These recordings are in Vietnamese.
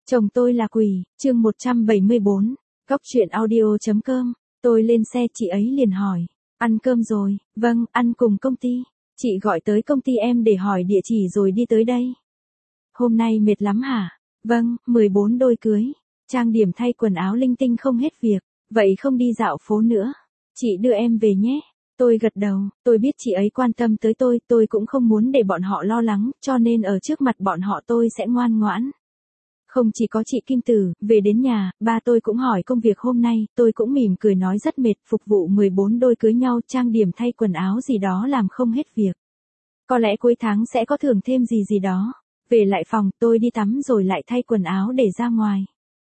Chồng tôi là quỷ, chương 174, Góc chuyện audio.com, tôi lên xe chị ấy liền hỏi, ăn cơm rồi, vâng, ăn cùng công ty, chị gọi tới công ty em để hỏi địa chỉ rồi đi tới đây. Hôm nay mệt lắm hả? Vâng, 14 đôi cưới, trang điểm thay quần áo linh tinh không hết việc, vậy không đi dạo phố nữa, chị đưa em về nhé. Tôi gật đầu, tôi biết chị ấy quan tâm tới tôi cũng không muốn để bọn họ lo lắng, cho nên ở trước mặt bọn họ tôi sẽ ngoan ngoãn. Không chỉ có chị Kim Tử, về đến nhà, ba tôi cũng hỏi công việc hôm nay, tôi cũng mỉm cười nói rất mệt, phục vụ 14 đôi cưới nhau, trang điểm thay quần áo gì đó làm không hết việc. Có lẽ cuối tháng sẽ có thưởng thêm gì đó. Về lại phòng, tôi đi tắm rồi lại thay quần áo để ra ngoài.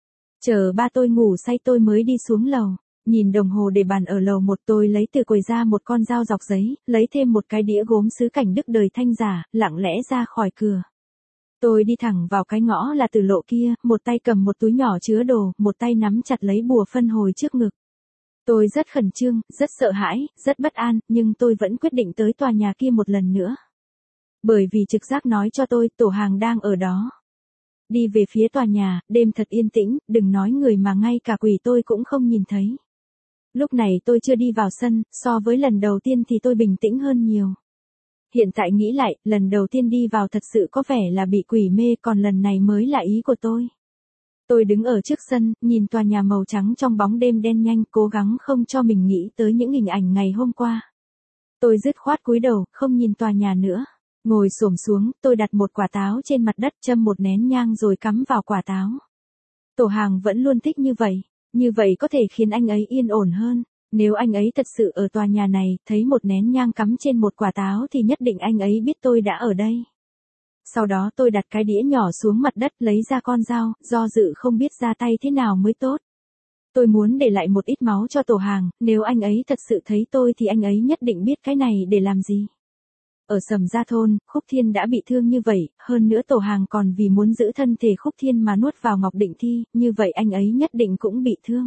Chờ ba tôi ngủ say tôi mới đi xuống lầu. Nhìn đồng hồ để bàn ở lầu 1, tôi lấy từ quầy ra một con dao dọc giấy, lấy thêm một cái đĩa gốm sứ cảnh đức đời Thanh giả, lặng lẽ ra khỏi cửa. Tôi đi thẳng vào cái ngõ là Tử Lộ kia, một tay cầm một túi nhỏ chứa đồ, một tay nắm chặt lấy bùa phân hồi trước ngực. Tôi rất khẩn trương, rất sợ hãi, rất bất an, nhưng tôi vẫn quyết định tới tòa nhà kia một lần nữa. Bởi vì trực giác nói cho tôi, Tổ Hàng đang ở đó. Đi về phía tòa nhà, đêm thật yên tĩnh, đừng nói người mà ngay cả quỷ tôi cũng không nhìn thấy. Lúc này tôi chưa đi vào sân, so với lần đầu tiên thì tôi bình tĩnh hơn nhiều. Hiện tại nghĩ lại, lần đầu tiên đi vào thật sự có vẻ là bị quỷ mê, còn lần này mới là ý của tôi. Tôi đứng ở trước sân, nhìn tòa nhà màu trắng trong bóng đêm đen nhanh, cố gắng không cho mình nghĩ tới những hình ảnh ngày hôm qua. Tôi dứt khoát cúi đầu, không nhìn tòa nhà nữa. Ngồi xổm xuống, tôi đặt một quả táo trên mặt đất, châm một nén nhang rồi cắm vào quả táo. Tổ Hàng vẫn luôn thích như vậy có thể khiến anh ấy yên ổn hơn. Nếu anh ấy thật sự ở tòa nhà này, thấy một nén nhang cắm trên một quả táo thì nhất định anh ấy biết tôi đã ở đây. Sau đó tôi đặt cái đĩa nhỏ xuống mặt đất, lấy ra con dao, do dự không biết ra tay thế nào mới tốt. Tôi muốn để lại một ít máu cho Tổ Hàng, nếu anh ấy thật sự thấy tôi thì anh ấy nhất định biết cái này để làm gì. Ở Sầm Gia thôn, Khúc Thiên đã bị thương như vậy, hơn nữa Tổ Hàng còn vì muốn giữ thân thể Khúc Thiên mà nuốt vào Ngọc Định Thi, như vậy anh ấy nhất định cũng bị thương.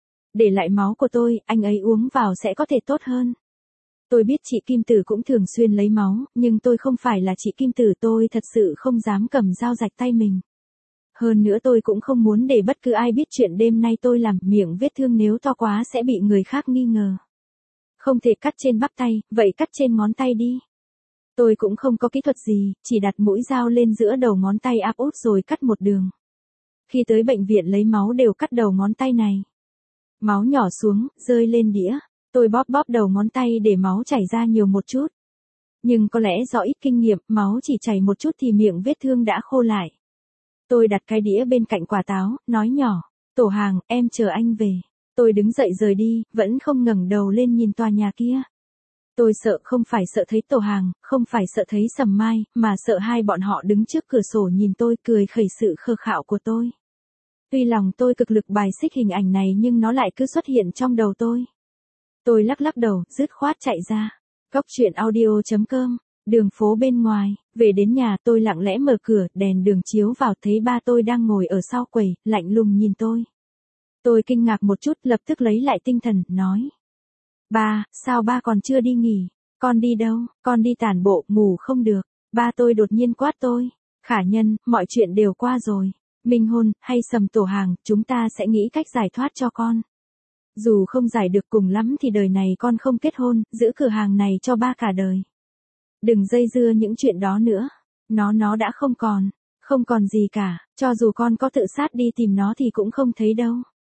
Để lại máu của tôi, anh ấy uống vào sẽ có thể tốt hơn. Tôi biết chị Kim Tử cũng thường xuyên lấy máu, nhưng tôi không phải là chị Kim Tử, tôi thật sự không dám cầm dao rạch tay mình. Hơn nữa tôi cũng không muốn để bất cứ ai biết chuyện đêm nay tôi làm, miệng vết thương nếu to quá sẽ bị người khác nghi ngờ. Không thể cắt trên bắp tay, vậy cắt trên ngón tay đi. Tôi cũng không có kỹ thuật gì, chỉ đặt mũi dao lên giữa đầu ngón tay áp út rồi cắt một đường. Khi tới bệnh viện lấy máu đều cắt đầu ngón tay này. Máu nhỏ xuống, rơi lên đĩa. Tôi bóp đầu ngón tay để máu chảy ra nhiều một chút. Nhưng có lẽ do ít kinh nghiệm, máu chỉ chảy một chút thì miệng vết thương đã khô lại. Tôi đặt cái đĩa bên cạnh quả táo, nói nhỏ, Tổ Hàng, em chờ anh về. Tôi đứng dậy rời đi, vẫn không ngẩng đầu lên nhìn tòa nhà kia. Tôi sợ không phải sợ thấy Tổ Hàng, không phải sợ thấy Sầm Mai, mà sợ hai bọn họ đứng trước cửa sổ nhìn tôi cười khẩy sự khờ khạo của tôi. Tuy lòng tôi cực lực bài xích hình ảnh này nhưng nó lại cứ xuất hiện trong đầu tôi. Tôi lắc đầu, dứt khoát chạy ra. Góc chuyện audio.com, đường phố bên ngoài, về đến nhà tôi lặng lẽ mở cửa, đèn đường chiếu vào thấy ba tôi đang ngồi ở sau quầy, lạnh lùng nhìn tôi. Tôi kinh ngạc một chút, lập tức lấy lại tinh thần, nói. Ba, sao ba còn chưa đi nghỉ? Con đi đâu? Con đi tản bộ, ngủ không được. Ba tôi đột nhiên quát tôi. Khả Nhân, mọi chuyện đều qua rồi. Minh hôn, hay Sầm Tổ Hàng, chúng ta sẽ nghĩ cách giải thoát cho con. Dù không giải được cùng lắm thì đời này con không kết hôn, giữ cửa hàng này cho ba cả đời. Đừng dây dưa những chuyện đó nữa. Nó đã không còn gì cả, cho dù con có tự sát đi tìm nó thì cũng không thấy đâu.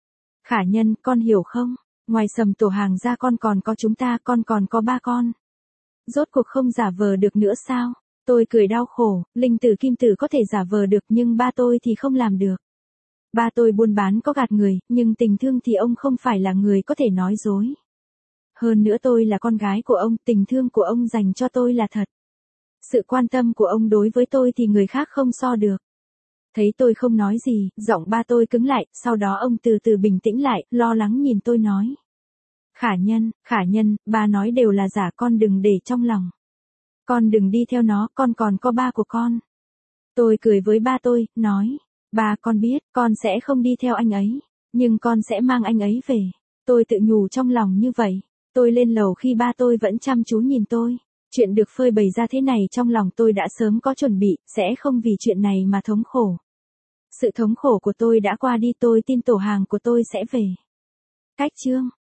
Khả Nhân, con hiểu không? Ngoài Sầm Tổ Hàng ra con còn có chúng ta, con còn có ba con. Rốt cuộc không giả vờ được nữa sao? Tôi cười đau khổ, Linh Tử Kim Tử có thể giả vờ được nhưng ba tôi thì không làm được. Ba tôi buôn bán có gạt người, nhưng tình thương thì ông không phải là người có thể nói dối. Hơn nữa tôi là con gái của ông, tình thương của ông dành cho tôi là thật. Sự quan tâm của ông đối với tôi thì người khác không so được. Thấy tôi không nói gì, giọng ba tôi cứng lại, sau đó ông từ từ bình tĩnh lại, lo lắng nhìn tôi nói. Khả Nhân, ba nói đều là giả, con đừng để trong lòng. Con đừng đi theo nó, con còn có ba của con. Tôi cười với ba tôi, nói. Ba, con biết, con sẽ không đi theo anh ấy. Nhưng con sẽ mang anh ấy về. Tôi tự nhủ trong lòng như vậy. Tôi lên lầu khi ba tôi vẫn chăm chú nhìn tôi. Chuyện được phơi bày ra thế này trong lòng tôi đã sớm có chuẩn bị, sẽ không vì chuyện này mà thống khổ. Sự thống khổ của tôi đã qua đi, tôi tin tổ hàng của tôi sẽ về. Cách chương